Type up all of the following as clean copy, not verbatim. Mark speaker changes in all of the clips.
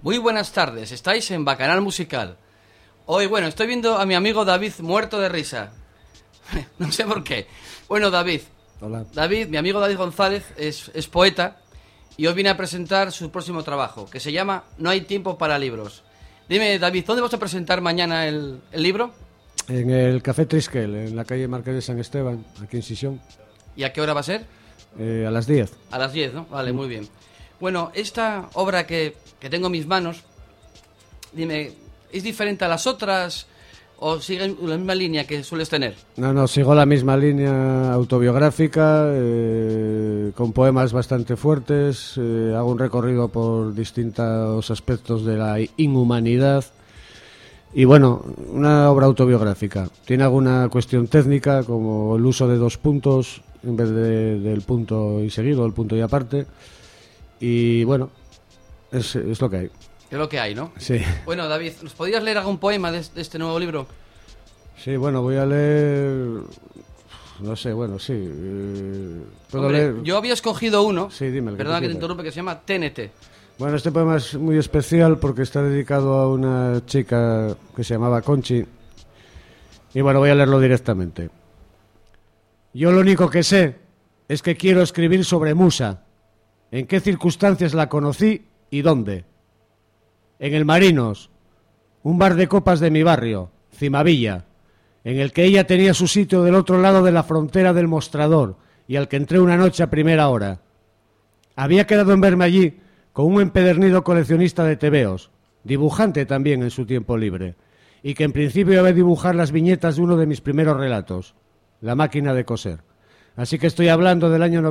Speaker 1: Muy buenas tardes, estáis en Bacanal Musical. Hoy, bueno, estoy viendo a mi amigo David muerto de risa. No sé por qué. Bueno, David.
Speaker 2: Hola.
Speaker 1: David, mi amigo David González es poeta y hoy viene a presentar su próximo trabajo, que se llama No hay tiempo para libros. Dime, David, ¿dónde vas a presentar mañana el libro?
Speaker 2: En el Café Triskel, en la calle Marqués de San Esteban, aquí en Sisión.
Speaker 1: ¿Y a qué hora va a ser?
Speaker 2: A las 10.
Speaker 1: A las 10, ¿no? Vale, muy bien. Bueno, esta obra que tengo en mis manos, dime, ¿es diferente a las otras o sigue la misma línea que sueles tener?
Speaker 2: No, sigo la misma línea autobiográfica, con poemas bastante fuertes, hago un recorrido por distintos aspectos de la inhumanidad y bueno, una obra autobiográfica. Tiene alguna cuestión técnica como el uso de dos puntos en vez del punto y seguido, el punto y aparte y bueno, es lo que hay.
Speaker 1: Es lo que hay, ¿no?
Speaker 2: Sí.
Speaker 1: Bueno, David, ¿nos podrías leer algún poema de este nuevo libro?
Speaker 2: Sí, bueno, voy a leer... No sé, bueno, sí. ¿Puedo leer?
Speaker 1: Yo había escogido uno,
Speaker 2: Sí, dime.
Speaker 1: perdona que te interrumpe, que se llama TNT.
Speaker 2: Bueno, este poema es muy especial porque está dedicado a una chica que se llamaba Conchi. Y bueno, voy a leerlo directamente. Yo lo único que sé es que quiero escribir sobre Musa. ¿En qué circunstancias la conocí y dónde? En el Marinos, un bar de copas de mi barrio, Cimavilla, en el que ella tenía su sitio del otro lado de la frontera del mostrador y al que entré una noche a primera hora. Había quedado en verme allí con un empedernido coleccionista de tebeos, dibujante también en su tiempo libre, y que en principio iba a dibujar las viñetas de uno de mis primeros relatos, La máquina de coser. Así que estoy hablando del año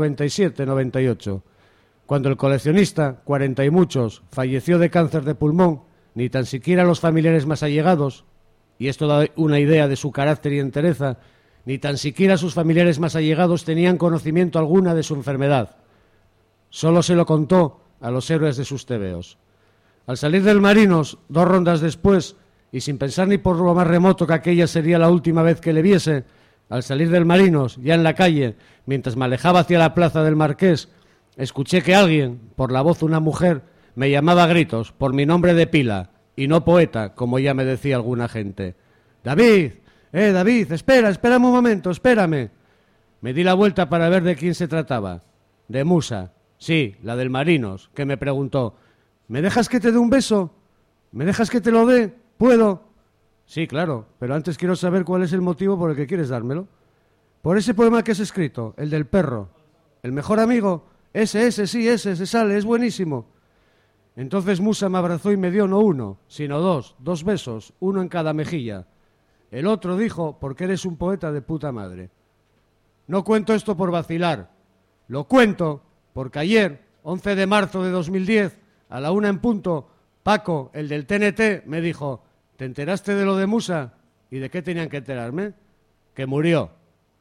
Speaker 2: 97-98, cuando el coleccionista, 40 y muchos, falleció de cáncer de pulmón, ni tan siquiera los familiares más allegados, y esto da una idea de su carácter y entereza, ni tan siquiera sus familiares más allegados tenían conocimiento alguna de su enfermedad. Solo se lo contó a los héroes de sus tebeos. Al salir del Marinos, 2 rondas después, y sin pensar ni por lo más remoto que aquella sería la última vez que le viese, al salir del Marinos, ya en la calle, mientras me alejaba hacia la plaza del Marqués, escuché que alguien, por la voz de una mujer, me llamaba a gritos por mi nombre de pila, y no poeta, como ya me decía alguna gente. ¡David! David! Espérame un momento, espérame. Me di la vuelta para ver de quién se trataba. De Musa, sí, la del Marinos, que me preguntó, ¿me dejas que te dé un beso? ¿Me dejas que te lo dé? ¿Puedo? Sí, claro, pero antes quiero saber cuál es el motivo por el que quieres dármelo. Por ese poema que has escrito, el del perro. ¿El mejor amigo? Ese sale, es buenísimo. Entonces Musa me abrazó y me dio no uno, sino 2 besos, uno en cada mejilla. El otro dijo, porque eres un poeta de puta madre. No cuento esto por vacilar, lo cuento porque ayer, 11 de marzo de 2010, a la 1 en punto, Paco, el del TNT, me dijo, ¿te enteraste de lo de Musa? ¿Y de qué tenían que enterarme? Que murió.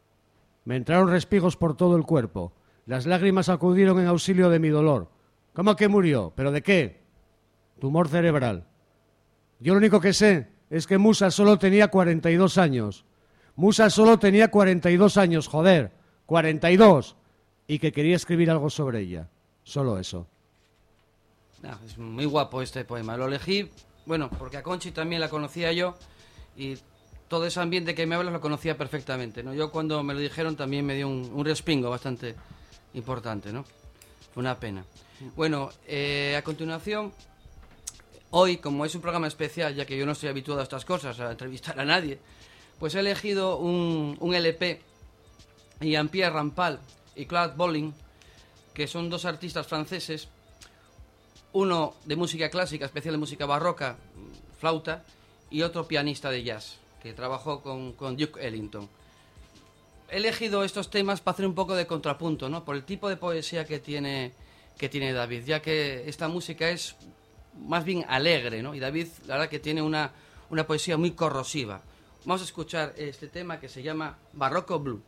Speaker 2: Me entraron respigos por todo el cuerpo. Las lágrimas acudieron en auxilio de mi dolor. ¿Cómo que murió? ¿Pero de qué? Tumor cerebral. Yo lo único que sé es que Musa solo tenía 42 años. Musa solo tenía 42 años, joder. 42. Y que quería escribir algo sobre ella. Solo eso.
Speaker 1: Es muy guapo este poema. Lo elegí, bueno, porque a Conchi también la conocía yo y todo ese ambiente que me hablas lo conocía perfectamente, ¿no? Yo cuando me lo dijeron también me dio un respingo bastante importante, ¿no? Una pena. Bueno, a continuación, hoy, como es un programa especial, ya que yo no estoy habituado a estas cosas, a entrevistar a nadie, pues he elegido un LP, Jean-Pierre Rampal y Claude Bolling, que son 2 artistas franceses, uno de música clásica, especial de música barroca, flauta, y otro pianista de jazz, que trabajó con Duke Ellington. He elegido estos temas para hacer un poco de contrapunto, ¿no? Por el tipo de poesía que tiene David, ya que esta música es más bien alegre, ¿no? Y David, la verdad que tiene una poesía muy corrosiva. Vamos a escuchar este tema que se llama Barroco Blue.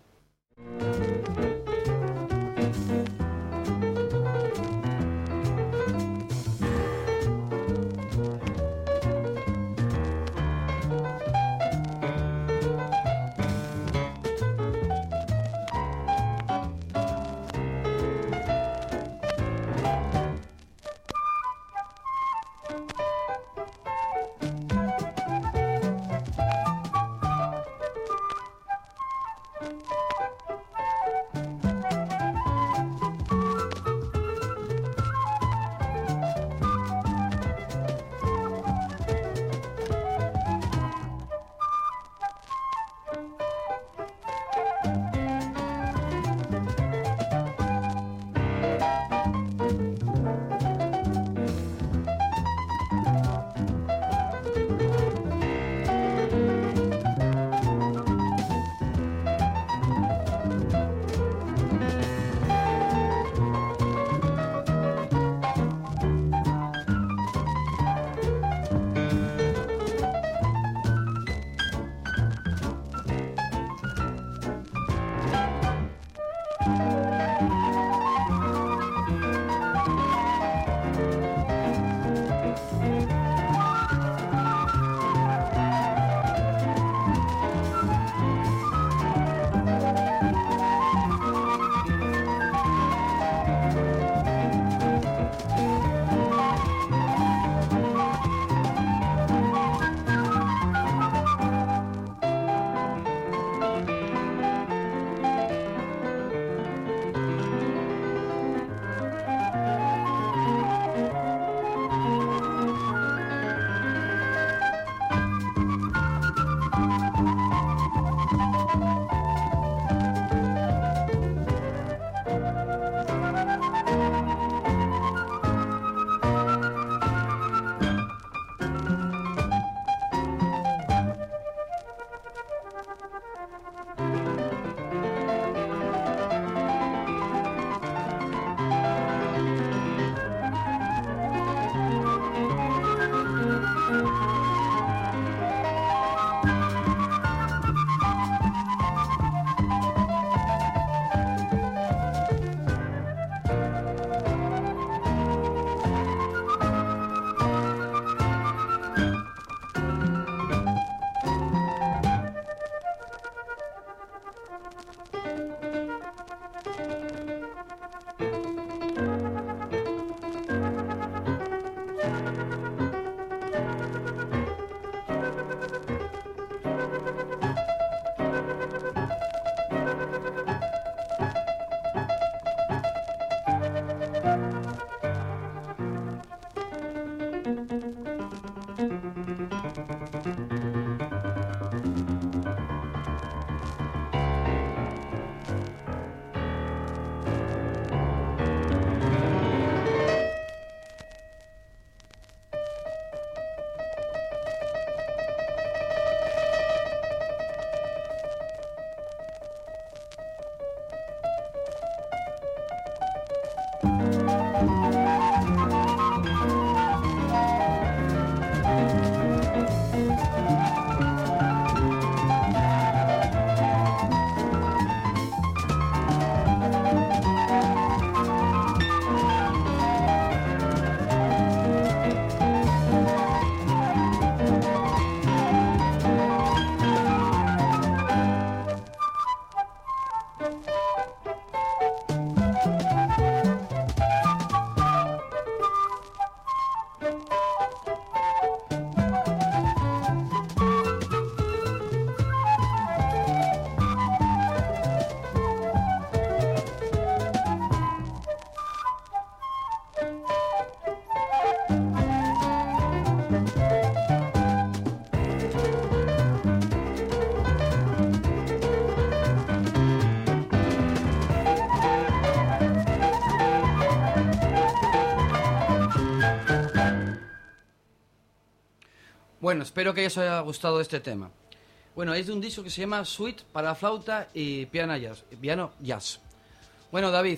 Speaker 1: Bueno, espero que os haya gustado este tema. Bueno, es de un disco que se llama Suite para flauta y piano jazz. Bueno, David,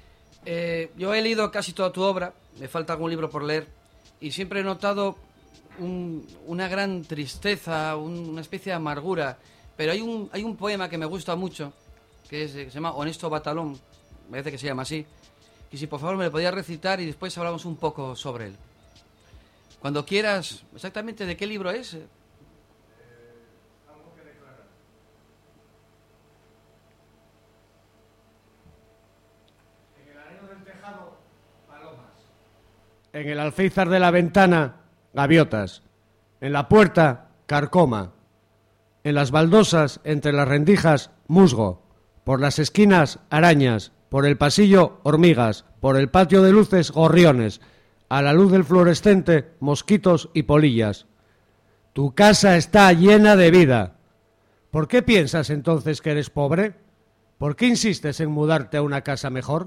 Speaker 1: yo he leído casi toda tu obra, me falta algún libro por leer, y siempre he notado una gran tristeza, una especie de amargura, pero hay un poema que me gusta mucho, que se llama Honesto Batalón, me parece que se llama así, y si por favor me lo podías recitar y después hablamos un poco sobre él. Cuando quieras, exactamente de qué libro es.
Speaker 2: Algo que declarar. En el areno del tejado, palomas. En el alféizar de la ventana, gaviotas. En la puerta, carcoma. En las baldosas, entre las rendijas, musgo. Por las esquinas, arañas. Por el pasillo, hormigas. Por el patio de luces, gorriones. A la luz del fluorescente, mosquitos y polillas. Tu casa está llena de vida. ¿Por qué piensas entonces que eres pobre? ¿Por qué insistes en mudarte a una casa mejor?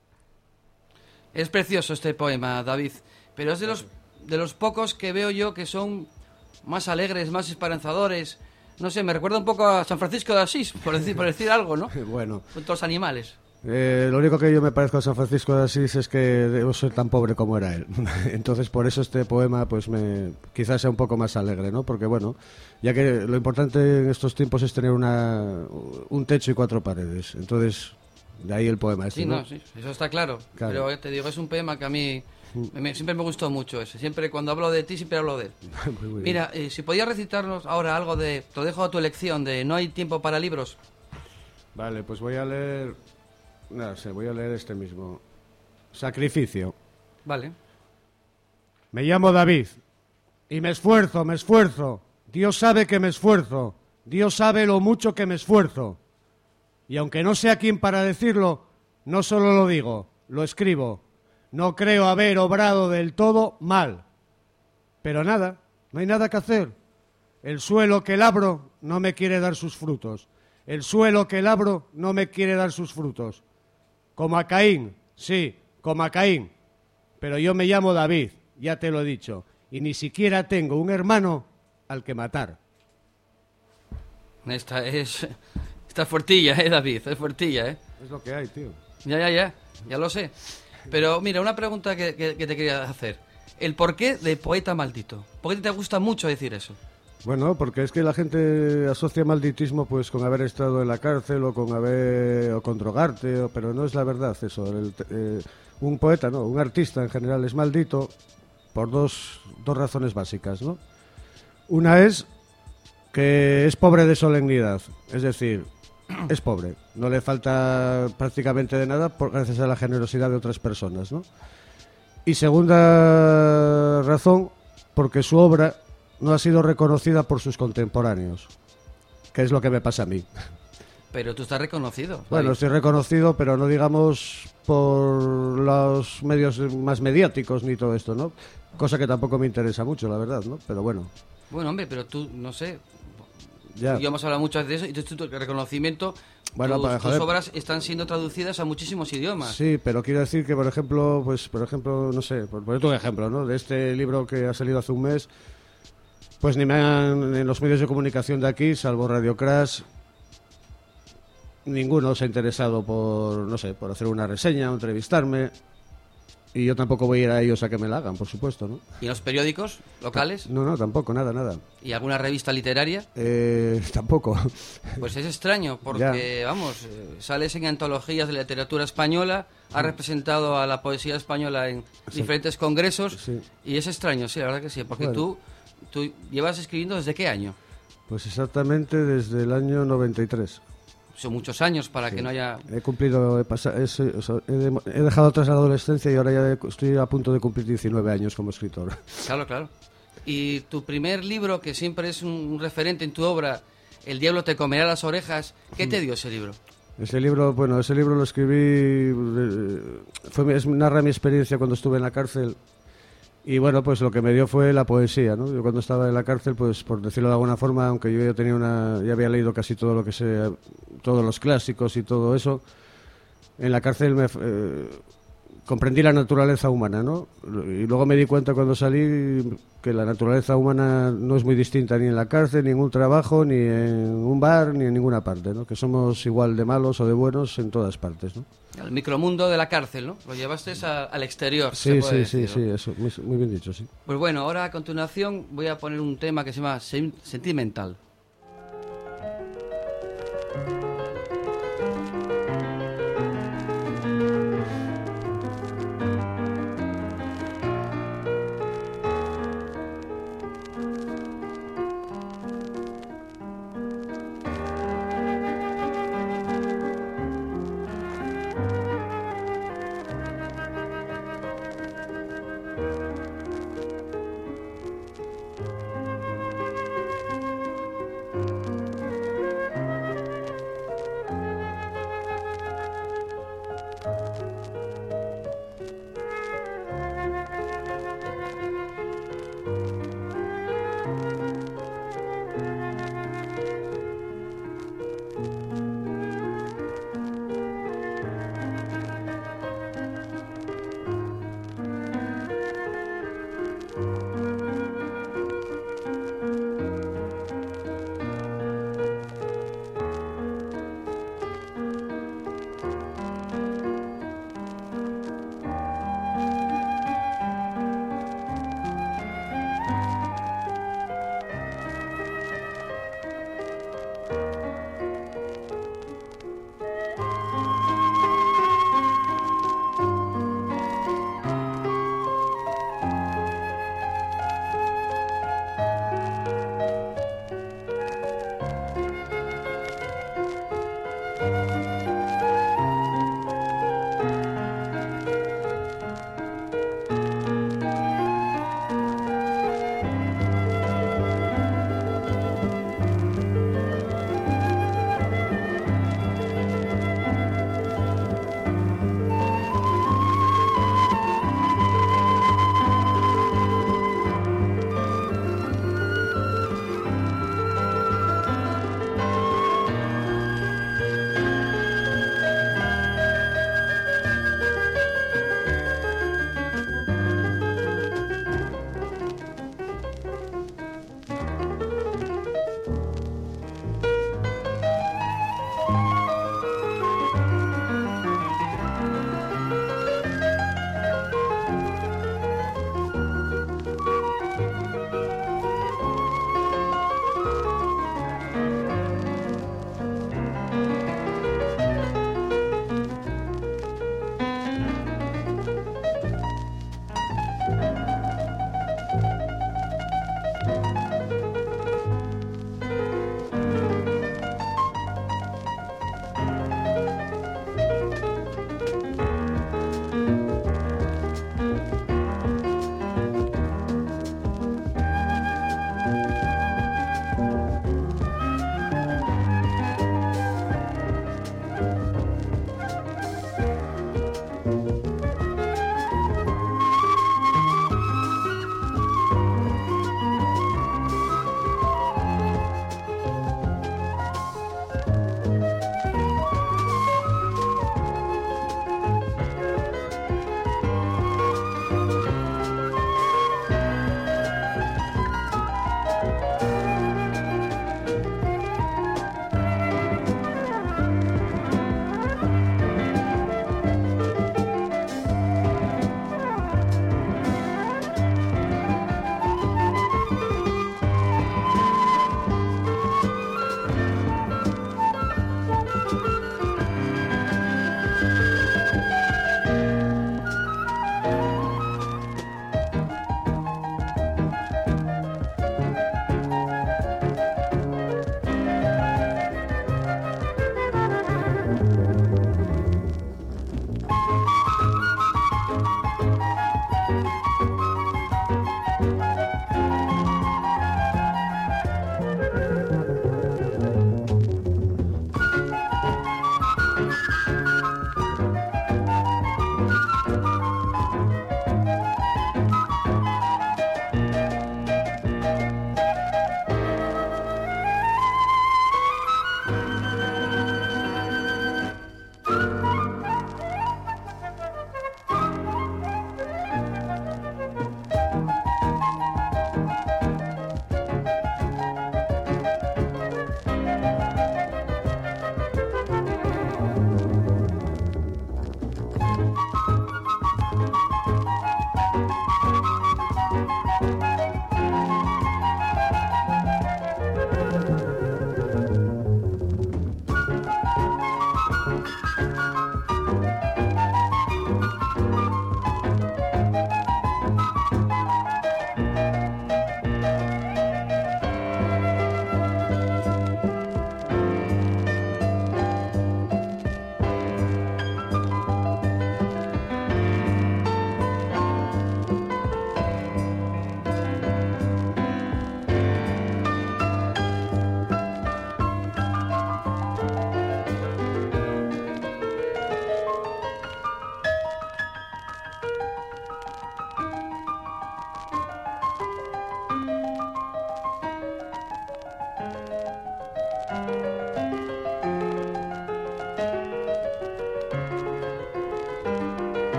Speaker 1: Es precioso este poema, David, pero es de los pocos que veo yo que son más alegres, más esperanzadores. No sé, me recuerda un poco a San Francisco de Asís, por decir algo, ¿no?
Speaker 2: Bueno,
Speaker 1: Con todos los animales.
Speaker 2: lo único que yo me parezco a San Francisco de Asís es que debo ser tan pobre como era él. Entonces, por eso este poema pues quizás sea un poco más alegre, ¿no? Porque, bueno, ya que lo importante en estos tiempos es tener un techo y 4 paredes. Entonces, de ahí el poema este,
Speaker 1: Sí,
Speaker 2: ¿no?
Speaker 1: no, sí, eso está claro.
Speaker 2: Claro.
Speaker 1: Pero te digo, es un poema que a mí siempre me gustó mucho ese. Siempre cuando hablo de ti, siempre hablo de él.
Speaker 2: Muy bien.
Speaker 1: Mira, si podías recitarnos ahora algo de... Te lo dejo a tu elección, de No hay tiempo para libros.
Speaker 2: Vale, pues voy a leer... No sé, voy a leer este mismo. Sacrificio.
Speaker 1: Vale.
Speaker 2: Me llamo David y me esfuerzo, me esfuerzo. Dios sabe que me esfuerzo. Dios sabe lo mucho que me esfuerzo. Y aunque no sea quien para decirlo, no solo lo digo, lo escribo. No creo haber obrado del todo mal. Pero nada, no hay nada que hacer. El suelo que labro no me quiere dar sus frutos. El suelo que labro no me quiere dar sus frutos. Como a Caín, sí, como a Caín. Pero yo me llamo David, ya te lo he dicho, y ni siquiera tengo un hermano al que matar.
Speaker 1: Esta fuertilla, David, es fuertilla,
Speaker 2: Es lo que hay, tío.
Speaker 1: Ya lo sé. Pero mira, una pregunta que te quería hacer. El porqué de poeta maldito. ¿Por qué te gusta mucho decir eso?
Speaker 2: Bueno, porque es que la gente asocia malditismo pues con haber estado en la cárcel o con drogarte, pero no es la verdad eso. Un poeta, no, un artista en general es maldito por dos razones básicas, ¿no? Una es que es pobre de solemnidad, es decir, es pobre, no le falta prácticamente de nada gracias a la generosidad de otras personas, ¿no? Y segunda razón, porque su obra no ha sido reconocida por sus contemporáneos, que es lo que me pasa a mí.
Speaker 1: Pero tú estás reconocido.
Speaker 2: Bueno, estoy reconocido, pero no digamos por los medios más mediáticos ni todo esto, ¿no? Cosa que tampoco me interesa mucho, la verdad, ¿no? Pero bueno.
Speaker 1: Bueno, hombre, pero tú, no sé,
Speaker 2: Ya.
Speaker 1: yo hemos hablado muchas veces de eso, y tu reconocimiento,
Speaker 2: Bueno,
Speaker 1: tus obras están siendo traducidas a muchísimos idiomas.
Speaker 2: Sí, pero quiero decir que, por ejemplo, no sé, por ponerte un ejemplo, ¿no? De este libro que ha salido hace un mes, pues ni en los medios de comunicación de aquí, salvo Radio Crash, ninguno se ha interesado por, no sé, por hacer una reseña o entrevistarme. Y yo tampoco voy a ir a ellos a que me la hagan, por supuesto, ¿no?
Speaker 1: ¿Y en los periódicos locales?
Speaker 2: No, tampoco, nada.
Speaker 1: ¿Y alguna revista literaria?
Speaker 2: Tampoco.
Speaker 1: Pues es extraño, porque, vamos, sales en antologías de literatura española, has representado a la poesía española en diferentes congresos,
Speaker 2: Sí.
Speaker 1: y es extraño, sí, la verdad que sí, porque
Speaker 2: Bueno.
Speaker 1: tú llevas escribiendo ¿desde qué año?
Speaker 2: Pues exactamente desde el año 93.
Speaker 1: Son muchos años para que no haya...
Speaker 2: He cumplido, he dejado atrás la adolescencia y ahora ya estoy a punto de cumplir 19 años como escritor.
Speaker 1: Claro. Y tu primer libro, que siempre es un referente en tu obra, El diablo te comerá las orejas, ¿qué te dio ese libro?
Speaker 2: Ese libro lo escribí, narra mi experiencia cuando estuve en la cárcel. Y bueno, pues lo que me dio fue la poesía, ¿no? Yo cuando estaba en la cárcel, pues por decirlo de alguna forma, aunque yo ya había leído casi todo lo que sea, todos los clásicos y todo eso, en la cárcel comprendí la naturaleza humana, ¿no? Y luego me di cuenta cuando salí que la naturaleza humana no es muy distinta ni en la cárcel, ni en un trabajo, ni en un bar, ni en ninguna parte, ¿no? Que somos igual de malos o de buenos en todas partes, ¿no?
Speaker 1: El micromundo de la cárcel, ¿no? Lo llevaste al exterior.
Speaker 2: Sí,
Speaker 1: se puede decir,
Speaker 2: sí,
Speaker 1: ¿no?
Speaker 2: eso, muy bien dicho, sí.
Speaker 1: Pues bueno, ahora a continuación voy a poner un tema que se llama Sentimental.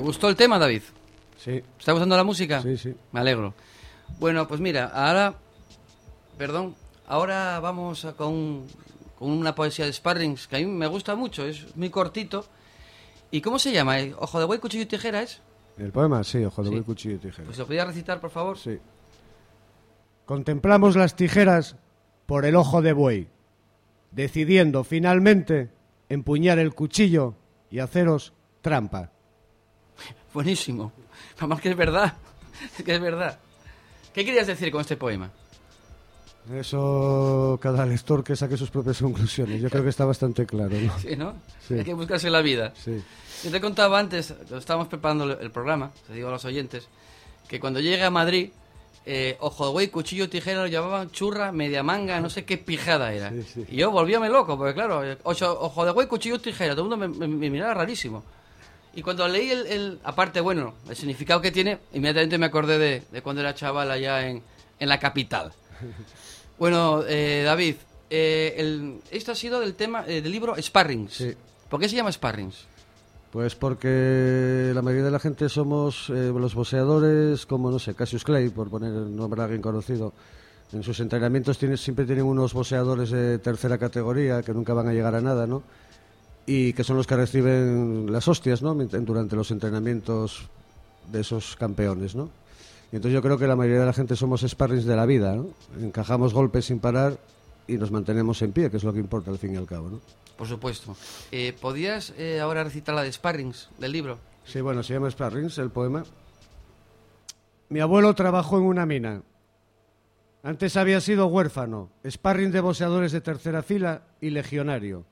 Speaker 1: gustó el tema, David?
Speaker 2: Sí.
Speaker 1: ¿Está gustando la música?
Speaker 2: Sí, sí.
Speaker 1: Me alegro. Bueno, pues mira, ahora vamos con una poesía de Sparrings que a mí me gusta mucho, es muy cortito. ¿Y cómo se llama? ¿Ojo de buey, cuchillo y tijera es?
Speaker 2: El poema, sí, ojo de
Speaker 1: Sí.
Speaker 2: buey, cuchillo y tijera.
Speaker 1: Pues lo podía recitar, por favor.
Speaker 2: Sí. Contemplamos las tijeras por el ojo de buey, decidiendo finalmente empuñar el cuchillo y haceros trampa.
Speaker 1: Buenísimo. Además que es verdad. Que es verdad. ¿Qué querías decir con este poema?
Speaker 2: Eso cada lector que saque sus propias conclusiones. Yo creo que está bastante claro, ¿no?
Speaker 1: Sí, ¿no?
Speaker 2: Sí.
Speaker 1: Hay que buscarse la vida.
Speaker 2: Sí.
Speaker 1: Yo te contaba antes, cuando estábamos preparando el programa, te digo a los oyentes, que cuando llegué a Madrid, ojo de buey, cuchillo, tijera, lo llamaban churra, media manga, no sé qué pijada era.
Speaker 2: Sí, sí.
Speaker 1: Y yo volvíame loco, porque claro, ojo de buey, cuchillo, tijera, todo el mundo me miraba rarísimo. Y cuando leí aparte, bueno, el significado que tiene, inmediatamente me acordé de cuando era chaval allá en la capital. Bueno, David, esto ha sido del libro Sparrings.
Speaker 2: Sí.
Speaker 1: ¿Por qué se llama Sparrings?
Speaker 2: Pues porque la mayoría de la gente somos los boxeadores, como, no sé, Cassius Clay, por poner el nombre de alguien conocido. En sus entrenamientos siempre tienen unos boxeadores de tercera categoría que nunca van a llegar a nada, ¿no? Y que son los que reciben las hostias, ¿no? Durante los entrenamientos de esos campeones, ¿no? Y entonces yo creo que la mayoría de la gente somos sparrings de la vida, ¿no? Encajamos golpes sin parar y nos mantenemos en pie, que es lo que importa al fin y al cabo, ¿no?
Speaker 1: Por supuesto. ¿Podías ahora recitar la de Sparrings del libro?
Speaker 2: Sí, bueno, se llama Sparrings, el poema. Mi abuelo trabajó en una mina. Antes había sido huérfano, sparring de boxeadores de tercera fila y legionario.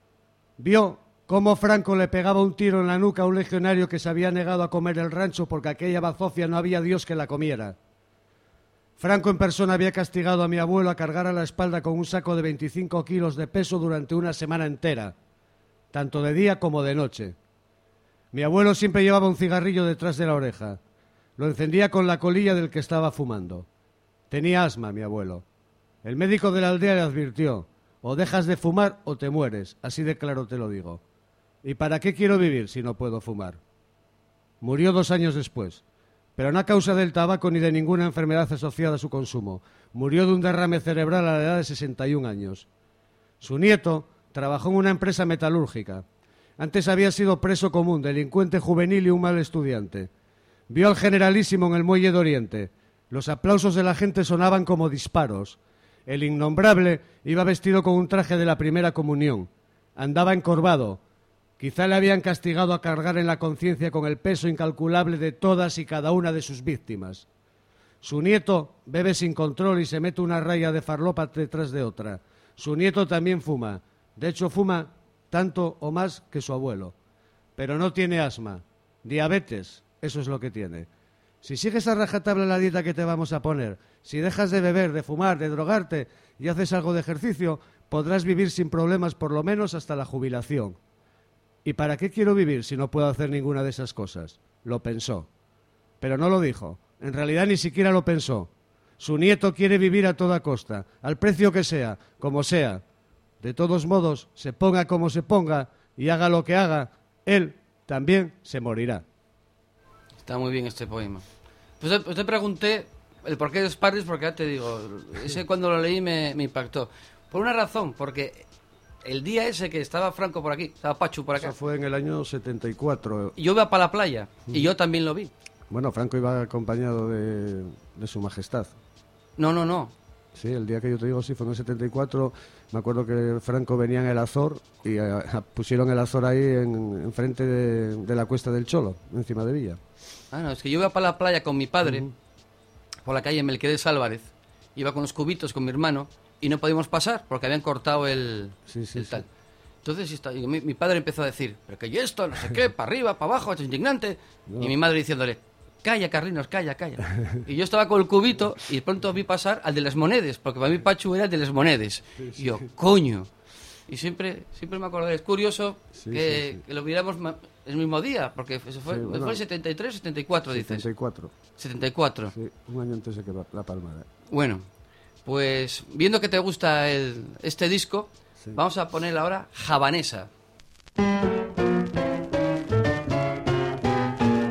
Speaker 2: Vio cómo Franco le pegaba un tiro en la nuca a un legionario que se había negado a comer el rancho porque aquella bazofia no había Dios que la comiera. Franco en persona había castigado a mi abuelo a cargar a la espalda con un saco de 25 kilos de peso durante una semana entera, tanto de día como de noche. Mi abuelo siempre llevaba un cigarrillo detrás de la oreja. Lo encendía con la colilla del que estaba fumando. Tenía asma, mi abuelo. El médico de la aldea le advirtió: o dejas de fumar o te mueres, así de claro te lo digo. ¿Y para qué quiero vivir si no puedo fumar? Murió 2 años después, pero no a causa del tabaco ni de ninguna enfermedad asociada a su consumo. Murió de un derrame cerebral a la edad de 61 años. Su nieto trabajó en una empresa metalúrgica. Antes había sido preso común, delincuente juvenil y un mal estudiante. Vio al generalísimo en el muelle de Oriente. Los aplausos de la gente sonaban como disparos. El innombrable iba vestido con un traje de la primera comunión. Andaba encorvado. Quizá le habían castigado a cargar en la conciencia con el peso incalculable de todas y cada una de sus víctimas. Su nieto bebe sin control y se mete una raya de farlopa detrás de otra. Su nieto también fuma. De hecho, fuma tanto o más que su abuelo. Pero no tiene asma. Diabetes, eso es lo que tiene. Si sigues a rajatabla la dieta que te vamos a poner, si dejas de beber, de fumar, de drogarte y haces algo de ejercicio, podrás vivir sin problemas por lo menos hasta la jubilación. ¿Y para qué quiero vivir si no puedo hacer ninguna de esas cosas? Lo pensó. Pero no lo dijo. En realidad ni siquiera lo pensó. Su nieto quiere vivir a toda costa, al precio que sea, como sea. De todos modos, se ponga como se ponga y haga lo que haga, él también se morirá.
Speaker 1: Está muy bien este poema. Pues te pregunté el porqué de Sparrings, porque ya te digo, ese cuando lo leí me impactó. Por una razón, porque el día ese que estaba Franco por aquí, estaba Pachu por acá.
Speaker 2: Eso fue en el año 74.
Speaker 1: Y yo iba para la playa, y yo también lo vi.
Speaker 2: Bueno, Franco iba acompañado de su majestad.
Speaker 1: No.
Speaker 2: Sí, el día que yo te digo, sí, fue en el 74. Me acuerdo que Franco venía en el Azor y pusieron el Azor ahí enfrente de la Cuesta del Cholo, encima de Villa.
Speaker 1: Ah, no, es que yo iba para la playa con mi padre, por la calle Melquiades Álvarez. Iba con los cubitos con mi hermano y no podíamos pasar porque habían cortado el tal. Entonces mi padre empezó a decir, pero que y esto, no sé qué, para arriba, para abajo, es indignante. No. Y mi madre diciéndole, calla, Carlinos, calla. Y yo estaba con el cubito y de pronto vi pasar al de las monedas, porque para mí Pachu era el de las monedas. Y yo, coño. Y siempre me acordaré. Es curioso que lo viéramos el mismo día, porque eso fue, fue el 73, 74, dices. 74.
Speaker 2: Sí, un año antes de que La Palmada.
Speaker 1: Bueno, pues viendo que te gusta este disco, vamos a poner ahora Javanesa.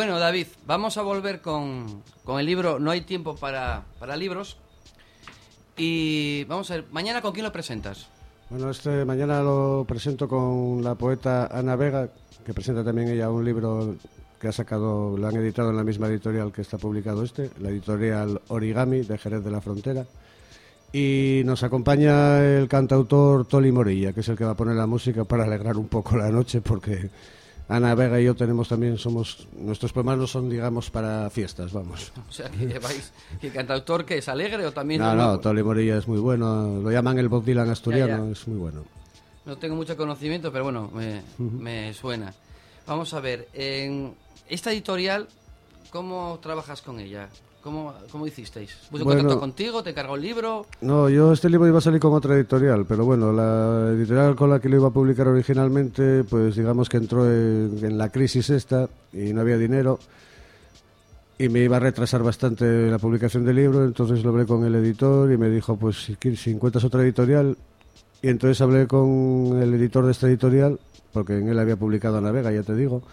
Speaker 1: Bueno, David, vamos a volver con el libro No hay tiempo para libros. Y vamos a ver, mañana ¿con quién lo presentas?
Speaker 2: Bueno, mañana lo presento con la poeta Ana Vega, que presenta también ella un libro que lo han editado en la misma editorial que está publicado la editorial Origami de Jerez de la Frontera. Y nos acompaña el cantautor Toli Morilla, que es el que va a poner la música para alegrar un poco la noche, porque Ana Vega y yo nuestros poemas no son, digamos, para fiestas, vamos.
Speaker 1: O sea, que lleváis, ¿y el cantautor que es alegre o también?
Speaker 2: No, Toli Morilla es muy bueno, lo llaman el Bob Dylan asturiano,
Speaker 1: ya.
Speaker 2: Es muy bueno.
Speaker 1: No tengo mucho conocimiento, pero bueno, me suena. Vamos a ver, en esta editorial, ¿cómo trabajas con ella? ¿Cómo hicisteis? ¿Puso contacto contigo? ¿Te encargó el libro?
Speaker 2: No, este libro iba a salir con otra editorial, pero bueno, la editorial con la que lo iba a publicar originalmente, pues digamos que entró en la crisis esta y no había dinero y me iba a retrasar bastante la publicación del libro, entonces lo hablé con el editor y me dijo, pues si encuentras otra editorial, y entonces hablé con el editor de esta editorial, porque en él había publicado Ana Vega, ya te digo,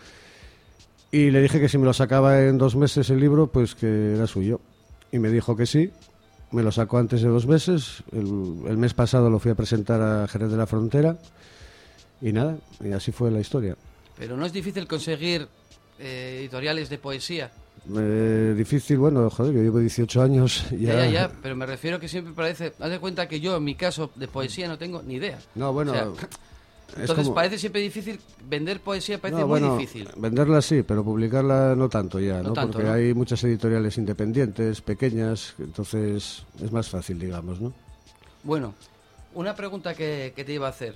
Speaker 2: y le dije que si me lo sacaba en 2 meses el libro, pues que era suyo. Y me dijo que sí, me lo sacó antes de 2 meses. El mes pasado lo fui a presentar a Jerez de la Frontera. Y nada, y así fue la historia.
Speaker 1: Pero no es difícil conseguir editoriales de poesía.
Speaker 2: Difícil, bueno, joder, yo llevo 18 años.
Speaker 1: Ya, pero me refiero que siempre parece... Haz de cuenta que yo, en mi caso, de poesía no tengo ni idea.
Speaker 2: No, bueno...
Speaker 1: O sea, entonces parece siempre difícil, vender poesía parece muy difícil.
Speaker 2: Venderla sí, pero publicarla no tanto ya, ¿no?
Speaker 1: Tanto,
Speaker 2: porque
Speaker 1: ¿no?
Speaker 2: hay muchas editoriales independientes, pequeñas, entonces es más fácil, digamos, ¿no?
Speaker 1: Bueno, una pregunta que te iba a hacer.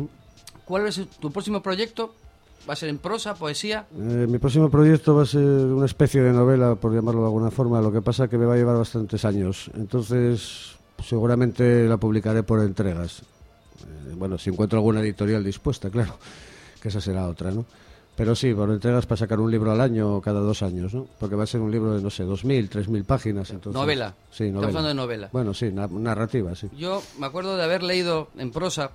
Speaker 1: ¿Cuál es tu próximo proyecto? ¿Va a ser en prosa, poesía?
Speaker 2: Mi próximo proyecto va a ser una especie de novela, por llamarlo de alguna forma, lo que pasa es que me va a llevar bastantes años, entonces seguramente la publicaré por entregas. Bueno, si encuentro alguna editorial dispuesta, claro, que esa será otra, ¿no? Pero sí, por entregas para sacar un libro al año o cada 2 años, ¿no? Porque va a ser un libro de, no sé, 2.000, 3.000 páginas. Entonces...
Speaker 1: ¿Novela?
Speaker 2: Sí, novela.
Speaker 1: Estamos hablando de novela.
Speaker 2: Bueno, sí, narrativa, sí.
Speaker 1: Yo me acuerdo de haber leído en prosa,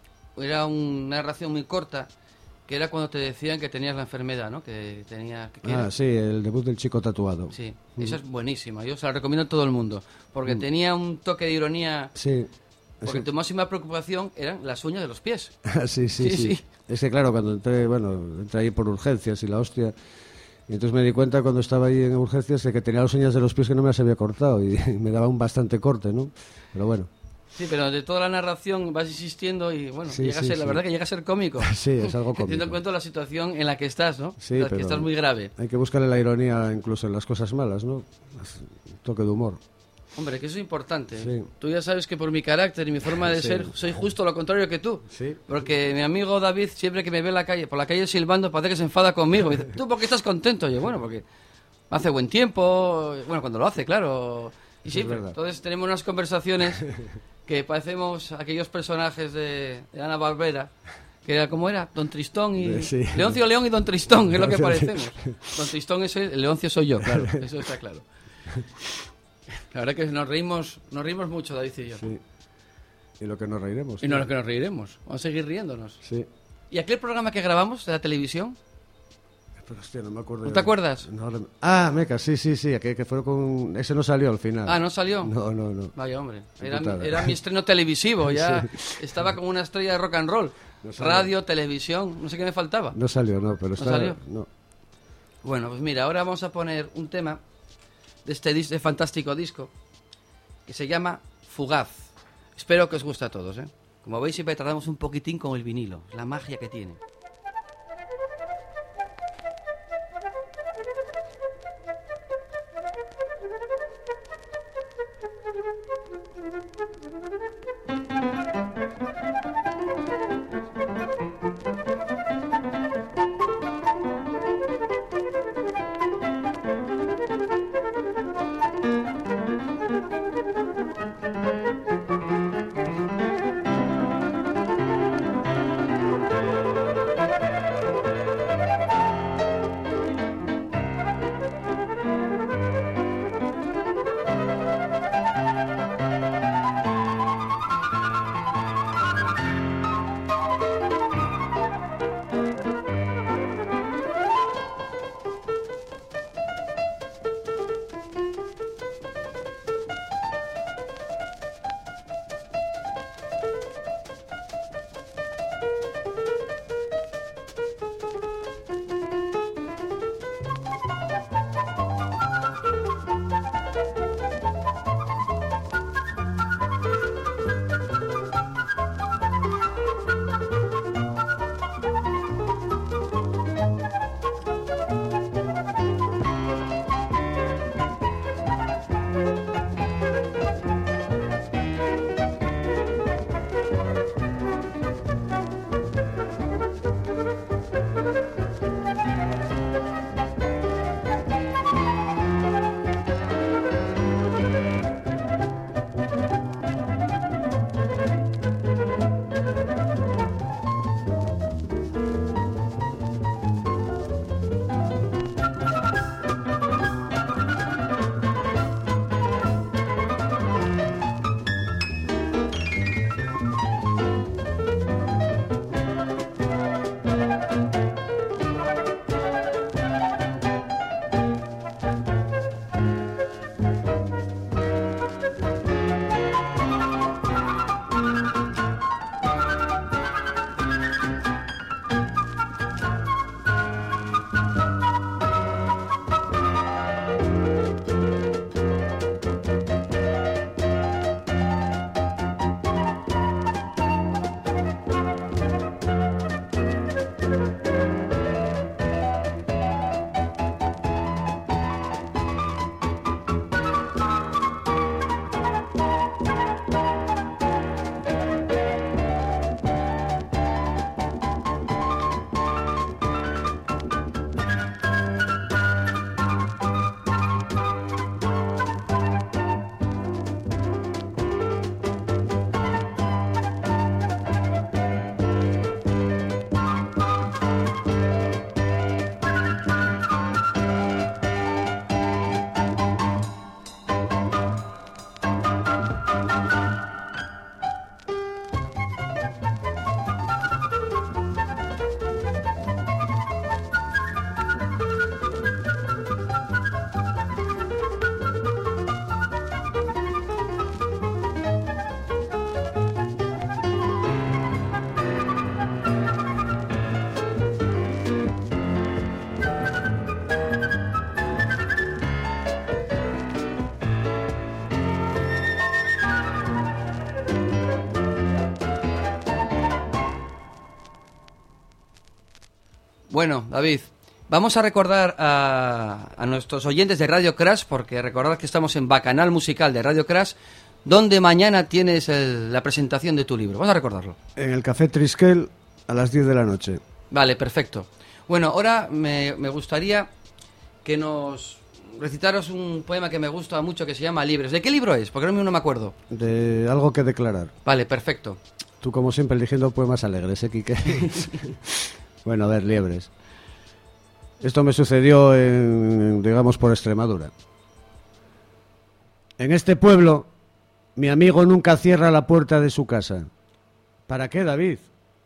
Speaker 1: era una narración muy corta, que era cuando te decían que tenías la enfermedad, ¿no? Que
Speaker 2: sí, el debut del chico tatuado.
Speaker 1: Sí, esa es buenísima, yo se la recomiendo a todo el mundo, porque tenía un toque de ironía...
Speaker 2: Sí.
Speaker 1: Porque tu máxima preocupación eran las uñas de los pies.
Speaker 2: Sí. Es que claro, cuando entré ahí por urgencias y la hostia, y entonces me di cuenta cuando estaba ahí en urgencias de que tenía las uñas de los pies que no me las había cortado y me daba un bastante corte, ¿no? Pero bueno.
Speaker 1: Sí, pero de toda la narración vas insistiendo y bueno, la verdad que llega a ser cómico.
Speaker 2: Sí, es algo cómico.
Speaker 1: Teniendo en cuenta la situación en la que estás, ¿no?
Speaker 2: Sí,
Speaker 1: en la que estás muy grave.
Speaker 2: Hay que buscarle la ironía incluso en las cosas malas, ¿no? Un toque de humor.
Speaker 1: Hombre, que eso es importante.
Speaker 2: Sí.
Speaker 1: Tú ya sabes que por mi carácter y mi forma de ser soy justo lo contrario que tú.
Speaker 2: Sí.
Speaker 1: Porque mi amigo David, siempre que me ve por la calle silbando, parece que se enfada conmigo. Me dice, ¿tú por qué estás contento? Y yo, bueno, porque hace buen tiempo. Bueno, cuando lo hace, claro. Y siempre. Entonces tenemos unas conversaciones que parecemos aquellos personajes de Ana Barbera. Que era, ¿cómo era? Don Tristón y...
Speaker 2: Sí.
Speaker 1: Leoncio León y Don Tristón, es lo que parecemos. Don Tristón es el Leoncio soy yo, claro. Eso está claro. La verdad que nos reímos mucho, David y yo.
Speaker 2: Sí. Y lo que nos reiremos.
Speaker 1: Y no lo que nos reiremos. Vamos a seguir riéndonos.
Speaker 2: Sí.
Speaker 1: ¿Y aquel programa que grabamos de la televisión?
Speaker 2: Pero hostia, no me acuerdo.
Speaker 1: ¿No te acuerdas?
Speaker 2: Meca, sí. Que fue con... Ese no salió al final.
Speaker 1: Ah, ¿no salió?
Speaker 2: No.
Speaker 1: Vaya, hombre. Era mi estreno televisivo. Ya estaba como una estrella de rock and roll. Radio, televisión, no sé qué me faltaba.
Speaker 2: No salió, pero está...
Speaker 1: ¿No salió?
Speaker 2: No.
Speaker 1: Bueno, pues mira, ahora vamos a poner un tema de este fantástico disco que se llama Fugaz. Espero que os guste a todos, ¿eh? Como veis, siempre tratamos un poquitín con el vinilo, la magia que tiene. Bueno, David, vamos a recordar a nuestros oyentes de Radio Crash, porque recordad que estamos en Bacanal Musical de Radio Crash, donde mañana tienes la presentación de tu libro. Vamos a recordarlo.
Speaker 2: En el Café Triskel a las 10 de la noche.
Speaker 1: Vale, perfecto. Bueno, ahora me gustaría que nos recitaros un poema que me gusta mucho que se llama Libres. ¿De qué libro es? Porque ahora mismo no me acuerdo.
Speaker 2: De algo que declarar.
Speaker 1: Vale, perfecto.
Speaker 2: Tú, como siempre, eligiendo poemas alegres, ¿eh, Quique? Bueno, a ver, Liebres. Esto me sucedió, digamos, por Extremadura. En este pueblo, mi amigo nunca cierra la puerta de su casa. ¿Para qué, David?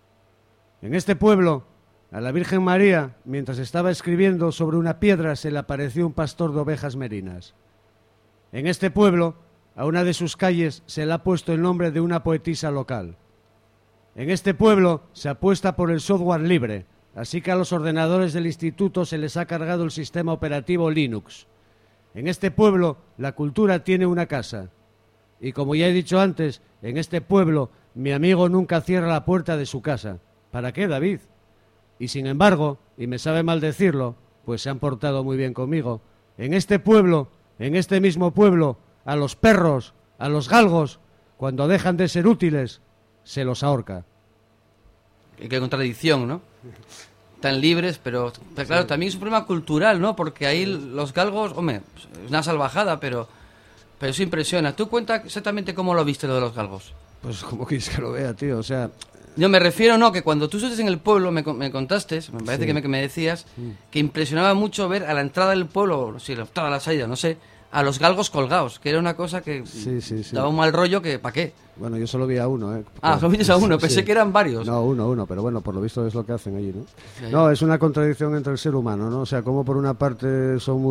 Speaker 2: En este pueblo, a la Virgen María, mientras estaba escribiendo sobre una piedra, se le apareció un pastor de ovejas merinas. En este pueblo, a una de sus calles, se le ha puesto el nombre de una poetisa local. En este pueblo se apuesta por el software libre, así que a los ordenadores del instituto se les ha cargado el sistema operativo Linux. En este pueblo la cultura tiene una casa. Y como ya he dicho antes, en este pueblo mi amigo nunca cierra la puerta de su casa. ¿Para qué, David? Y sin embargo, y me sabe mal decirlo, pues se han portado muy bien conmigo, en este pueblo, en este mismo pueblo, a los perros, a los galgos, cuando dejan de ser útiles, se los ahorca.
Speaker 1: Qué contradicción, ¿no? Tan libres, pero claro, sí. También es un problema cultural, ¿no? Porque ahí los galgos, hombre, es una salvajada, pero eso impresiona. ¿Tú cuentas exactamente cómo lo viste lo de los galgos?
Speaker 2: Pues como quieres que lo vea, tío, o sea...
Speaker 1: Yo me refiero, no, que cuando tú estuviste en el pueblo, me contaste, me parece
Speaker 2: sí.
Speaker 1: que me decías, que impresionaba mucho ver a la entrada del pueblo, si la entrada a la salida, no sé, a los galgos colgados, que era una cosa que daba un mal rollo que, ¿para qué?
Speaker 2: Bueno, yo solo vi a uno, ¿eh?
Speaker 1: Ah, solo viste a uno, pensé que eran varios.
Speaker 2: No, uno, pero bueno, por lo visto es lo que hacen allí, ¿no? Sí. No, es una contradicción entre el ser humano, ¿no? O sea, como por una parte son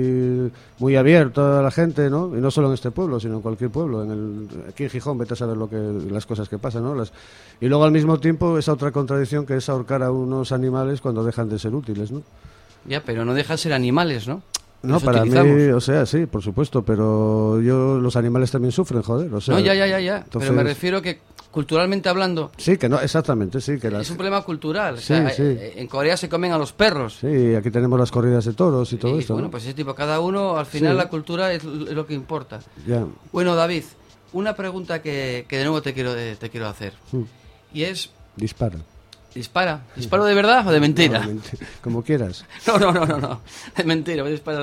Speaker 2: muy abiertos a la gente, ¿no? Y no solo en este pueblo, sino en cualquier pueblo. Aquí en Gijón, vete a saber las cosas que pasan, ¿no? Y luego al mismo tiempo esa otra contradicción que es ahorcar a unos animales cuando dejan de ser útiles, ¿no?
Speaker 1: Ya, pero no dejan de ser animales, ¿no?
Speaker 2: No, para mí, o sea, sí, por supuesto, pero los animales también sufren, joder, o sea...
Speaker 1: No, ya, entonces... pero me refiero que culturalmente hablando...
Speaker 2: Sí, que no, exactamente, sí, que
Speaker 1: es un problema cultural,
Speaker 2: sí,
Speaker 1: o sea,
Speaker 2: sí.
Speaker 1: En Corea se comen a los perros.
Speaker 2: Sí, aquí tenemos las corridas de toros y todo esto,
Speaker 1: bueno,
Speaker 2: ¿no?
Speaker 1: pues ese tipo, cada uno, al final
Speaker 2: sí.
Speaker 1: La cultura es lo que importa.
Speaker 2: Ya.
Speaker 1: Bueno, David, una pregunta que de nuevo te quiero hacer, y es...
Speaker 2: Dispara.
Speaker 1: ¿Disparo de verdad o de mentira?
Speaker 2: No, como quieras.
Speaker 1: No. De mentira, disparo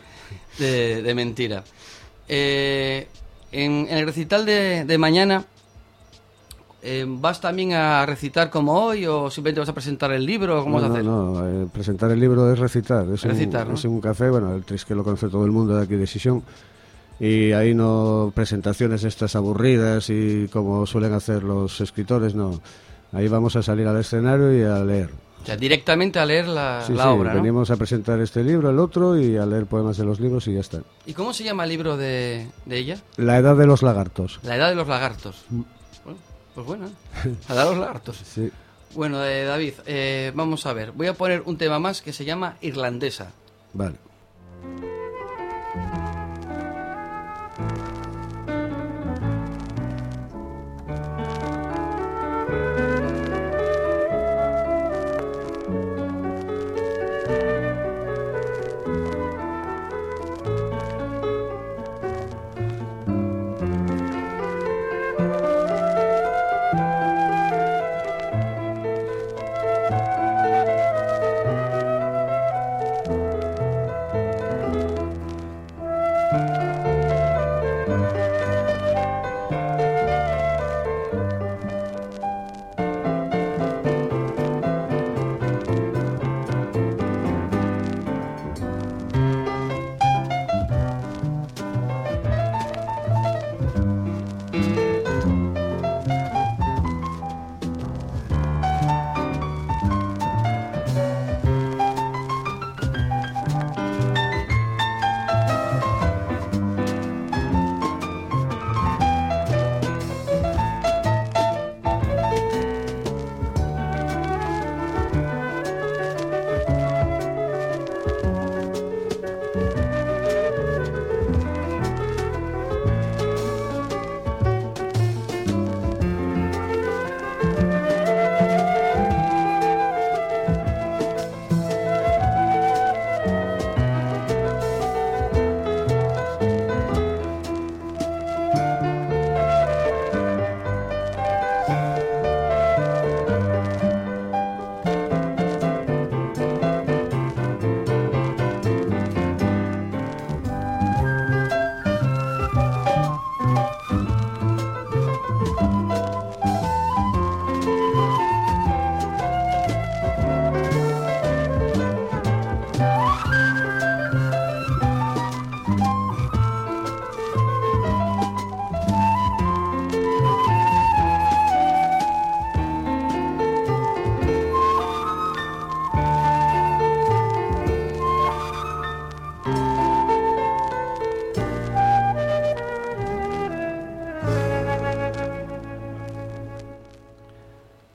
Speaker 1: de mentira. En el recital de mañana, ¿vas también a recitar como hoy o simplemente vas a presentar el libro? ¿Cómo vas a hacer?
Speaker 2: No, presentar el libro es recitar. Es un café, bueno, el Triskel lo conoce todo el mundo de aquí de Sisión. Y ahí no presentaciones estas aburridas y como suelen hacer los escritores, no. Ahí vamos a salir al escenario y a leer.
Speaker 1: O sea, directamente a leer la obra, ¿no?
Speaker 2: Venimos a presentar este libro, el otro, y a leer poemas de los libros y ya está.
Speaker 1: ¿Y cómo se llama el libro de ella?
Speaker 2: La edad de los lagartos.
Speaker 1: La edad de los lagartos. Bueno, pues bueno, la edad de los lagartos.
Speaker 2: Sí.
Speaker 1: Bueno, David, vamos a ver. Voy a poner un tema más que se llama Irlandesa.
Speaker 2: Vale.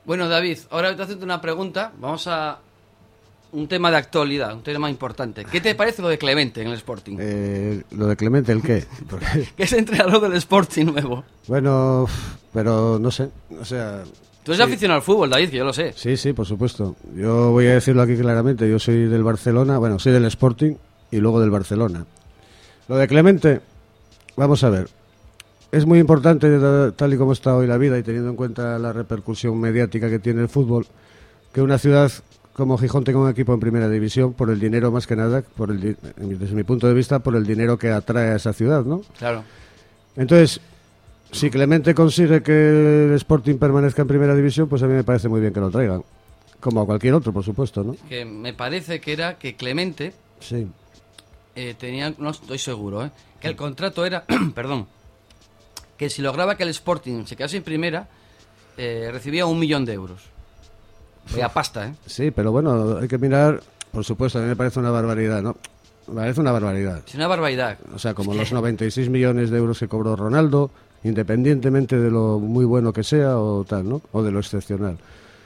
Speaker 1: Bueno, David, ahora te haciendo una pregunta. Vamos a un tema de actualidad, un tema importante. ¿Qué te parece lo de Clemente en el Sporting?
Speaker 2: ¿Lo de Clemente el qué? Porque...
Speaker 1: que es entrenador del Sporting nuevo.
Speaker 2: Bueno, pero no sé, o sea...
Speaker 1: Tú eres aficionado al fútbol, David, que yo lo sé.
Speaker 2: Sí, sí, por supuesto. Yo voy a decirlo aquí claramente, yo soy del Barcelona, bueno, soy del Sporting y luego del Barcelona. Lo de Clemente, vamos a ver, es muy importante, tal y como está hoy la vida y teniendo en cuenta la repercusión mediática que tiene el fútbol, que una ciudad como Gijón tenga un equipo en primera división por el dinero más que nada, desde mi punto de vista, por el dinero que atrae a esa ciudad, ¿no?
Speaker 1: Claro.
Speaker 2: Entonces, si Clemente consigue que el Sporting permanezca en primera división, pues a mí me parece muy bien que lo traigan. Como a cualquier otro, por supuesto, ¿no?
Speaker 1: Que me parece que era que Clemente
Speaker 2: sí.
Speaker 1: Tenía, no estoy seguro, que el contrato era, perdón, que si lograba que el Sporting se quedase en primera, recibía 1 millón de euros. Vaya pasta, ¿eh?
Speaker 2: Sí, pero bueno, hay que mirar, por supuesto, a mí me parece una barbaridad, ¿no? Me parece una barbaridad.
Speaker 1: Es una barbaridad.
Speaker 2: O sea, como los 96 millones de euros que cobró Ronaldo, independientemente de lo muy bueno que sea o tal, ¿no? O de lo excepcional.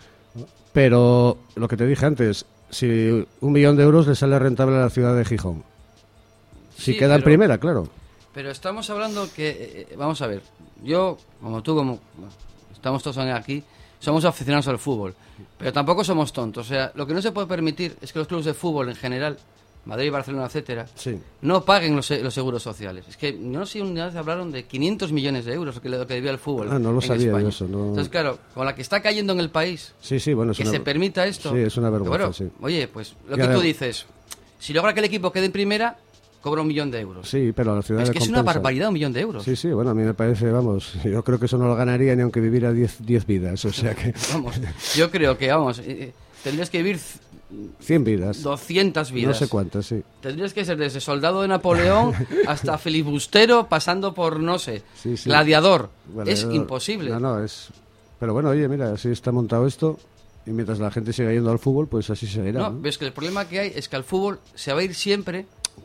Speaker 2: Pero lo que te dije antes, si 1 millón de euros le sale rentable a la ciudad de Gijón. Si
Speaker 1: sí,
Speaker 2: queda en primera, claro.
Speaker 1: Pero estamos hablando que, vamos a ver, yo, como tú, como estamos todos aquí, somos aficionados al fútbol, pero tampoco somos tontos. O sea, lo que no se puede permitir es que los clubes de fútbol en general, Madrid, Barcelona, etcétera,
Speaker 2: sí,
Speaker 1: no paguen los seguros sociales. Es que, no sé, una vez hablaron de 500 millones de euros lo que debía el fútbol.
Speaker 2: Ah, no lo sabía
Speaker 1: España.
Speaker 2: yo eso. No...
Speaker 1: Entonces, claro, con la que está cayendo en el país,
Speaker 2: sí, bueno,
Speaker 1: que se permita esto.
Speaker 2: Sí, es una vergüenza,
Speaker 1: bueno,
Speaker 2: sí.
Speaker 1: Oye, pues lo que tú dices, si logra que el equipo quede en primera, cobra 1 millón de euros.
Speaker 2: Sí, pero a la ciudad
Speaker 1: es
Speaker 2: le
Speaker 1: que
Speaker 2: compensa.
Speaker 1: es una barbaridad 1 millón de euros.
Speaker 2: Sí, bueno, a mí me parece, vamos, yo creo que eso no lo ganaría ni aunque viviera 10 vidas, o sea que...
Speaker 1: Vamos, yo creo que, tendrías que vivir
Speaker 2: 100 vidas.
Speaker 1: 200 vidas.
Speaker 2: No sé cuántas, sí.
Speaker 1: Tendrías que ser desde soldado de Napoleón hasta filibustero, pasando por, no sé,
Speaker 2: sí.
Speaker 1: gladiador.
Speaker 2: Bueno,
Speaker 1: es imposible.
Speaker 2: No, es... Pero bueno, oye, mira, así está montado esto y mientras la gente siga yendo al fútbol, pues así seguirá.
Speaker 1: No, ves que el problema que hay es que al fútbol se va a ir siempre...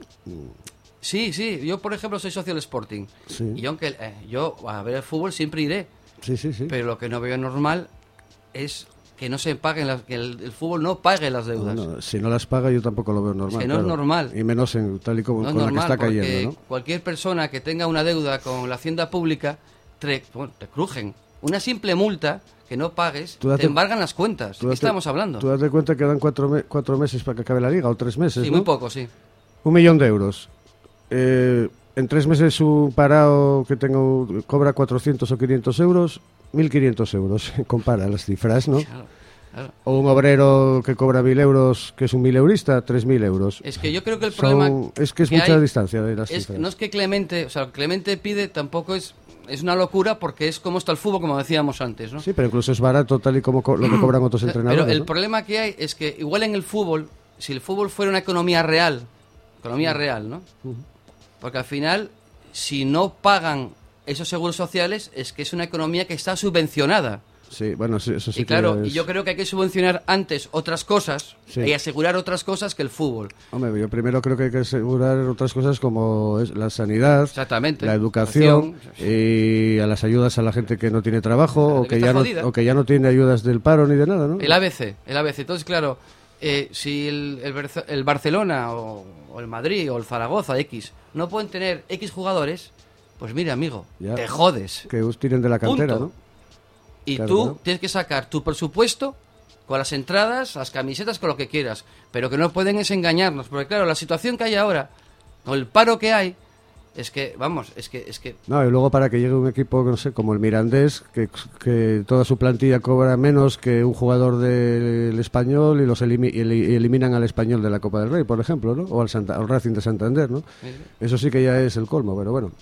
Speaker 1: Sí, yo por ejemplo soy socio del Sporting.
Speaker 2: Sí.
Speaker 1: Y aunque yo a ver el fútbol siempre iré.
Speaker 2: Sí.
Speaker 1: Pero lo que no veo normal es que no se paguen que el fútbol no pague las deudas.
Speaker 2: No, si no las paga yo tampoco lo veo normal.
Speaker 1: Es que no es normal.
Speaker 2: Y menos tal y como
Speaker 1: no
Speaker 2: con
Speaker 1: normal,
Speaker 2: la que está cayendo, ¿no?
Speaker 1: Cualquier persona que tenga una deuda con la hacienda pública te crujen. Una simple multa que no pagues, te embargan las cuentas. ¿De qué estamos hablando?
Speaker 2: Tú date cuenta que dan 4 meses para que acabe la liga, o 3 meses,
Speaker 1: Sí,
Speaker 2: ¿no?
Speaker 1: muy poco, sí.
Speaker 2: 1 millón de euros. En 3 meses un parado que cobra 400 o 500 euros, 1.500 euros. Compara las cifras, ¿no?
Speaker 1: Claro.
Speaker 2: O un obrero que cobra 1.000 euros, que es un mileurista, 3.000 euros.
Speaker 1: Es que yo creo que el problema...
Speaker 2: Es que es mucha distancia de las cifras.
Speaker 1: No es que Clemente... O sea, Clemente pide tampoco es una locura porque es como está el fútbol, como decíamos antes, ¿no?
Speaker 2: Sí, pero incluso es barato tal y como lo que cobran otros entrenadores.
Speaker 1: Pero el
Speaker 2: ¿no?
Speaker 1: problema que hay es que igual en el fútbol, si el fútbol fuera una economía real, ¿no? Porque al final, si no pagan esos seguros sociales, es que es una economía que está subvencionada.
Speaker 2: Sí, bueno, sí, eso sí.
Speaker 1: Y claro,
Speaker 2: que
Speaker 1: y yo creo que hay que subvencionar antes otras cosas y asegurar otras cosas que el fútbol.
Speaker 2: Hombre, yo primero creo que hay que asegurar otras cosas como es la sanidad,
Speaker 1: exactamente,
Speaker 2: la educación y a las ayudas a la gente que no tiene trabajo o que ya no tiene ayudas del paro ni de nada, ¿no?
Speaker 1: El ABC. Entonces, claro, si el Barcelona o el Madrid o el Zaragoza X no pueden tener X jugadores, pues mira, amigo, te jodes.
Speaker 2: Que tiren de la cantera,
Speaker 1: punto.
Speaker 2: ¿no?
Speaker 1: Y
Speaker 2: claro,
Speaker 1: tú
Speaker 2: ¿no?
Speaker 1: tienes que sacar tu presupuesto con las entradas, las camisetas, con lo que quieras. Pero que no pueden es engañarnos. Porque claro, la situación que hay ahora, con el paro que hay, es que, vamos, es que...
Speaker 2: No, y luego para que llegue un equipo, no sé, como el Mirandés, que toda su plantilla cobra menos que un jugador del Español y los eliminan al Español de la Copa del Rey, por ejemplo, ¿no? O al Racing de Santander, ¿no? Eso sí que ya es el colmo, pero bueno,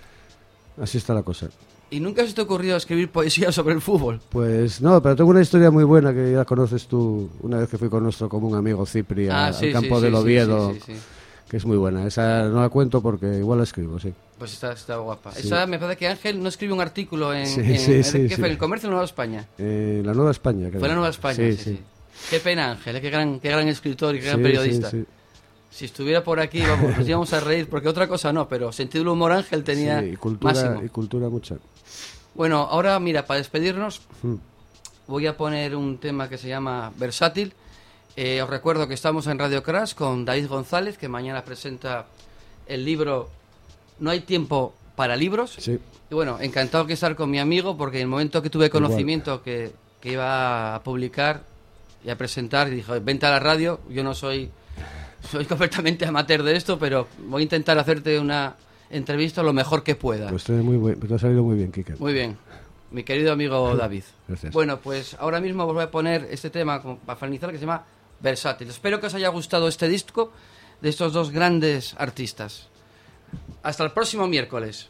Speaker 2: así está la cosa.
Speaker 1: ¿Y nunca se te ha ocurrido escribir poesía sobre el fútbol?
Speaker 2: Pues no, pero tengo una historia muy buena que ya conoces tú, una vez que fui con nuestro común amigo Cipri al campo del Oviedo, que es muy buena. Esa no la cuento porque igual la escribo, sí.
Speaker 1: Pues está guapa.
Speaker 2: Sí.
Speaker 1: Esa me parece que Ángel no escribe un artículo en...
Speaker 2: ¿qué
Speaker 1: fue? ¿El Comercio o la Nueva España?
Speaker 2: La Nueva España, creo.
Speaker 1: Fue la Nueva España, sí. Qué pena, Ángel, qué gran escritor y qué gran periodista.
Speaker 2: Sí.
Speaker 1: Si estuviera por aquí, vamos, nos íbamos a reír, porque otra cosa no, pero sentido del humor Ángel tenía
Speaker 2: y cultura,
Speaker 1: máximo.
Speaker 2: Y cultura mucha.
Speaker 1: Bueno, ahora mira, para despedirnos, voy a poner un tema que se llama Versátil. Os recuerdo que estamos en Radio Crash con David González, que mañana presenta el libro No hay tiempo para libros.
Speaker 2: Sí.
Speaker 1: Y bueno, encantado de estar con mi amigo, porque en el momento que tuve conocimiento que iba a publicar y a presentar, y dijo, vente a la radio. Yo no soy completamente amateur de esto, pero voy a intentar hacerte una entrevista lo mejor que pueda.
Speaker 2: Pues te ha salido muy bien, Quique.
Speaker 1: Muy bien, mi querido amigo David.
Speaker 2: Gracias.
Speaker 1: Bueno, pues ahora mismo os voy a poner este tema para finalizar, que se llama Versátil. Espero que os haya gustado este disco de estos dos grandes artistas. Hasta el próximo miércoles.